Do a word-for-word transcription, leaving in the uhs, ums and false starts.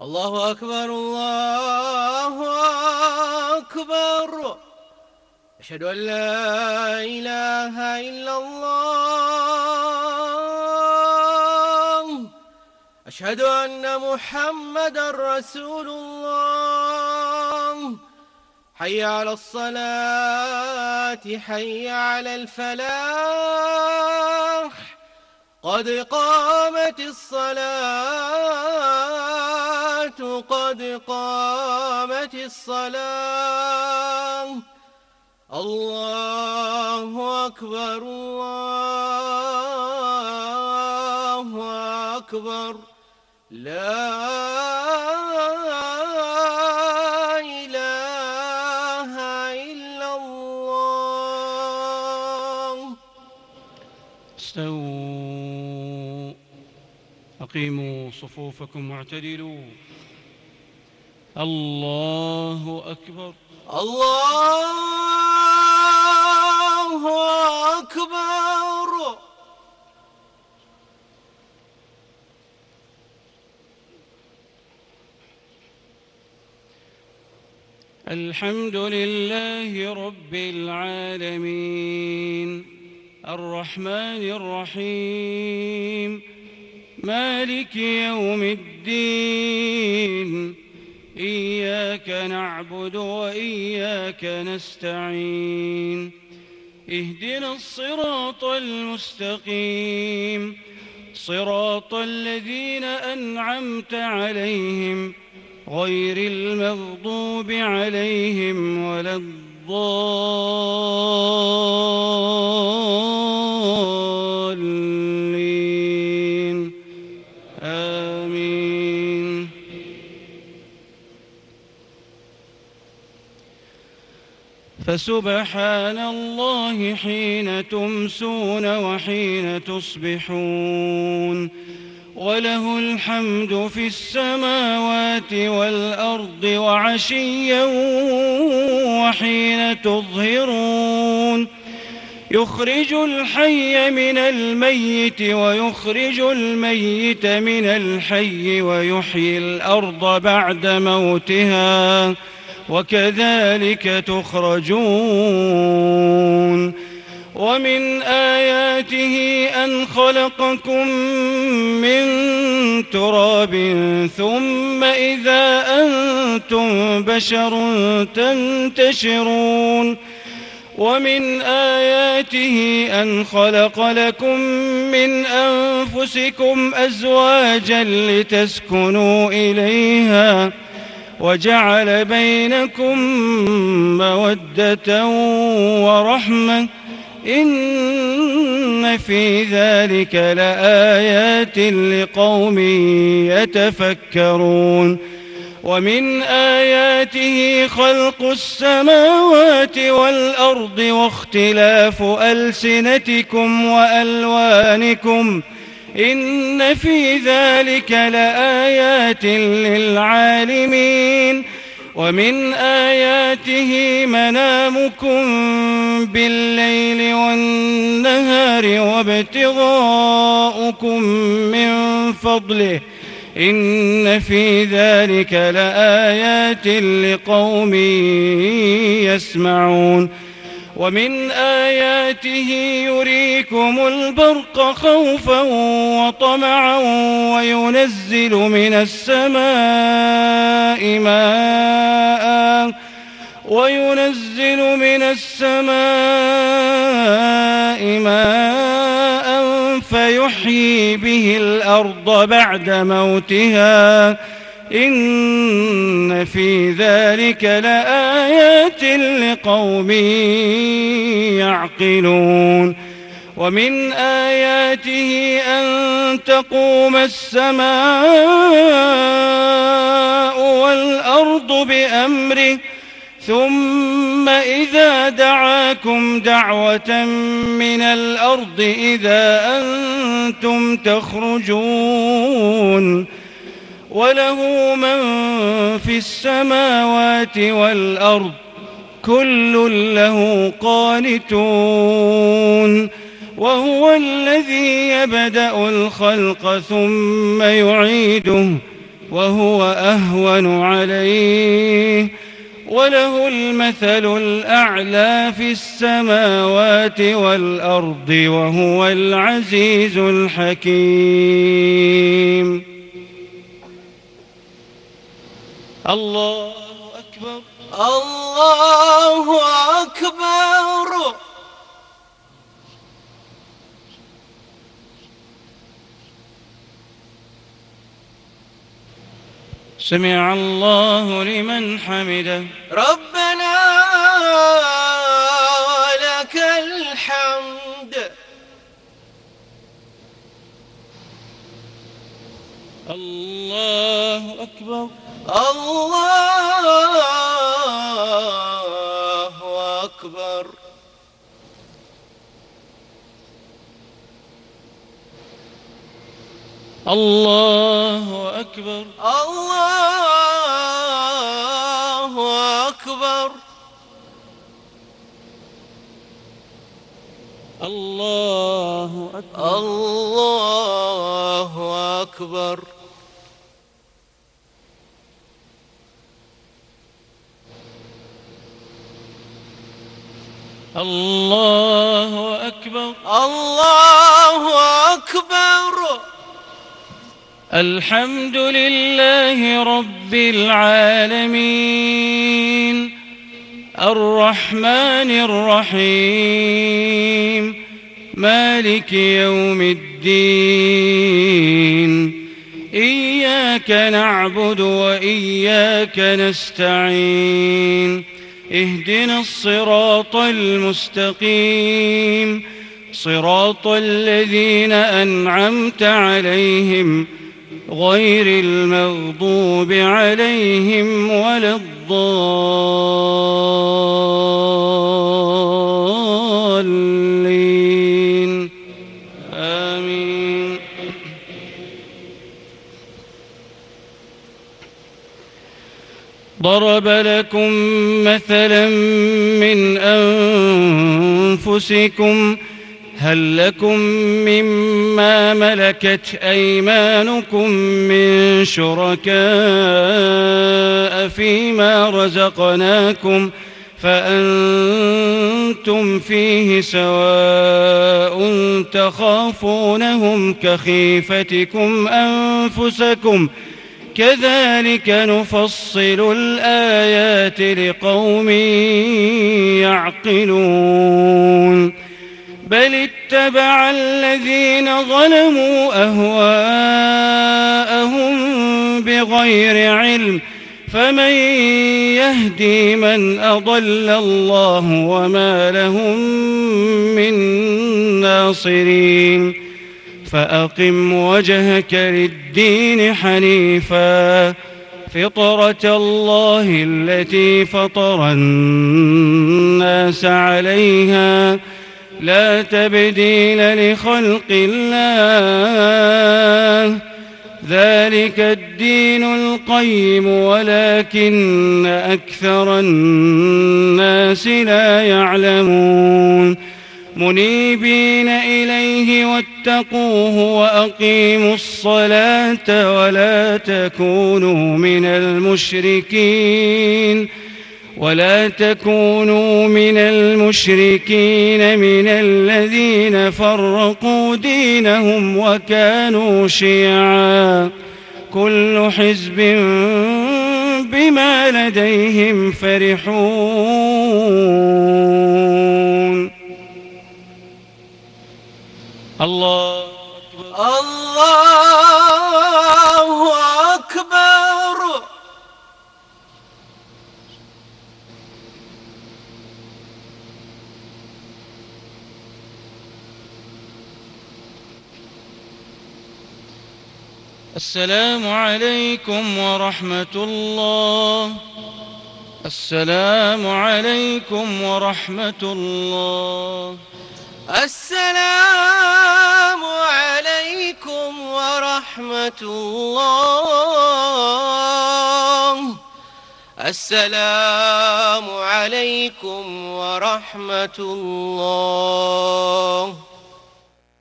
الله أكبر الله أكبر. أشهد أن لا إله إلا الله. أشهد أن محمدًا رسول الله. حي على الصلاة حي على الفلاح. قد قامت الصلاة قد قامت الصلاة. الله أكبر الله أكبر. لا إله إلا الله. استووا، أقيموا صفوفكم واعتدلوا. الله أكبر الله أكبر. الحمد لله رب العالمين، الرحمن الرحيم، مالك يوم الدين. إياك نعبد وإياك نستعين. اهدنا الصراط المستقيم، صراط الذين أنعمت عليهم غير المغضوب عليهم ولا الضالين. آمين. فسبحان الله حين تمسون وحين تصبحون، وله الحمد في السماوات والأرض وعشيا وحين تظهرون. يخرج الحي من الميت ويخرج الميت من الحي ويحيي الأرض بعد موتها، وكذلك تخرجون. ومن آياته أن خلقكم من تراب ثم إذا أنتم بشر تنتشرون. ومن آياته أن خلق لكم من أنفسكم أزواجا لتسكنوا إليها، وجعل بينكم مودة ورحمة. إن في ذلك لآيات لقوم يتفكرون. ومن آياته خلق السماوات والأرض واختلاف ألسنتكم وألوانكم. إن في ذلك لآيات للعالمين. ومن آياته منامكم بالليل والنهار وابتغاؤكم من فضله. إن في ذلك لآيات لقوم يسمعون. ومن آياته يريكم البرق خوفا وطمعا وينزل من السماء ماء وينزل من السماء ماء فيحيي به الأرض بعد موتها. إن في ذلك لآيات لقوم يعقلون. ومن آياته أن تقوم السماء والأرض بأمره، ثم إذا دعاكم دعوة من الأرض إذا أنتم تخرجون. وله من في السماوات والأرض كل له قانتون. وهو الذي يبدأ الخلق ثم يعيده وهو أهون عليه، وله المثل الأعلى في السماوات والأرض، وهو العزيز الحكيم. الله أكبر. الله أكبر. سمع الله لمن حمده. ربنا ولك الحمد. الله أكبر. الله أكبر. الله أكبر. الله أكبر. الله أكبر. الله أكبر. الله أكبر. الله أكبر. الحمد لله رب العالمين، الرحمن الرحيم، مالك يوم الدين. إياك نعبد وإياك نستعين. اهدنا الصراط المستقيم، صراط الذين أنعمت عليهم غير المغضوب عليهم ولا الضالين. آمين. ضرب لكم مثلا من أنفسكم، هل لكم مما ملكت أيمانكم من شركاء فيما رزقناكم فأنتم فيه سواء، تخافونهم كخيفتكم أنفسكم، كذلك نفصل الآيات لقوم يعقلون. بل اتبع الذين ظلموا أهواءهم بغير علم، فمن يهدي من أضل الله وما لهم من ناصرين. فأقم وجهك للدين حنيفا، فطرة الله التي فطر الناس عليها، لا تبديل لخلق الله، ذلك الدين القيم ولكن أكثر الناس لا يعلمون. منيبين إليه واتقوه وأقيموا الصلاة ولا تكونوا من المشركين ولا تكونوا من المشركين من الذين فرقوا دينهم وكانوا شيعا، كل حزب بما لديهم فرحون. الله أكبر. الله أكبر. السلام عليكم ورحمة الله. السلام عليكم ورحمة الله. السلام عليكم ورحمة الله. السلام عليكم ورحمة الله.